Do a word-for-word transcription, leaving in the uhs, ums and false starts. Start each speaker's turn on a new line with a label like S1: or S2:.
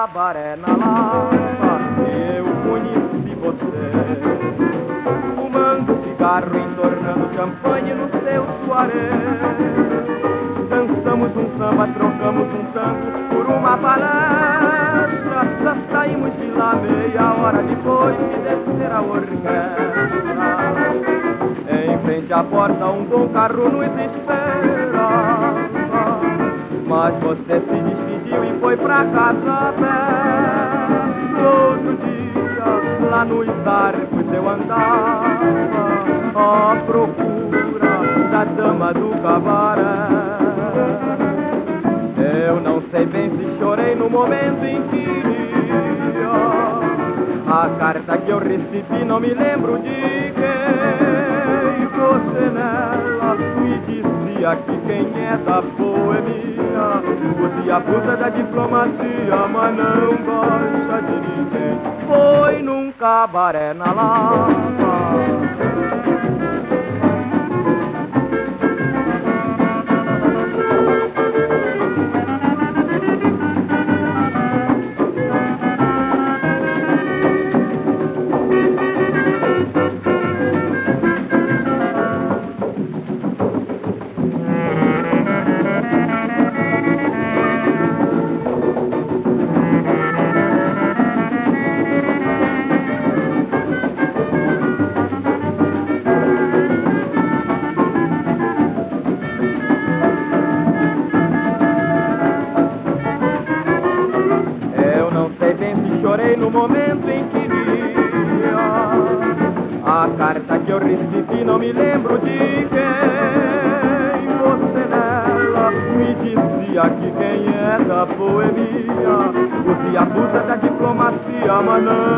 S1: cabaré na Lapa eu conheci você, fumando cigarro, entornando champanhe no seu soaré. Dançamos um samba, trocamos um tango por uma palestra. Já saímos de lá meia hora depois de descer a orquestra. Em frente à porta um bom carro nos espera, mas você se despediu e foi pra casa a pé. No outro dia, lá nos arcos eu andava à procura da dama do cabaré. Eu não sei bem se chorei no momento em que lia a carta que eu recebi, não me lembro de quem. Você nela me dizia que quem é da boemia você abusa da diplomacia, mas não gosta de ninguém. Foi num cabaré na Lapa. Chorei no momento em que lia a carta que eu recebi, não me lembro de quem. Você nela me dizia que quem é da boemia você abusa da diplomacia, mas não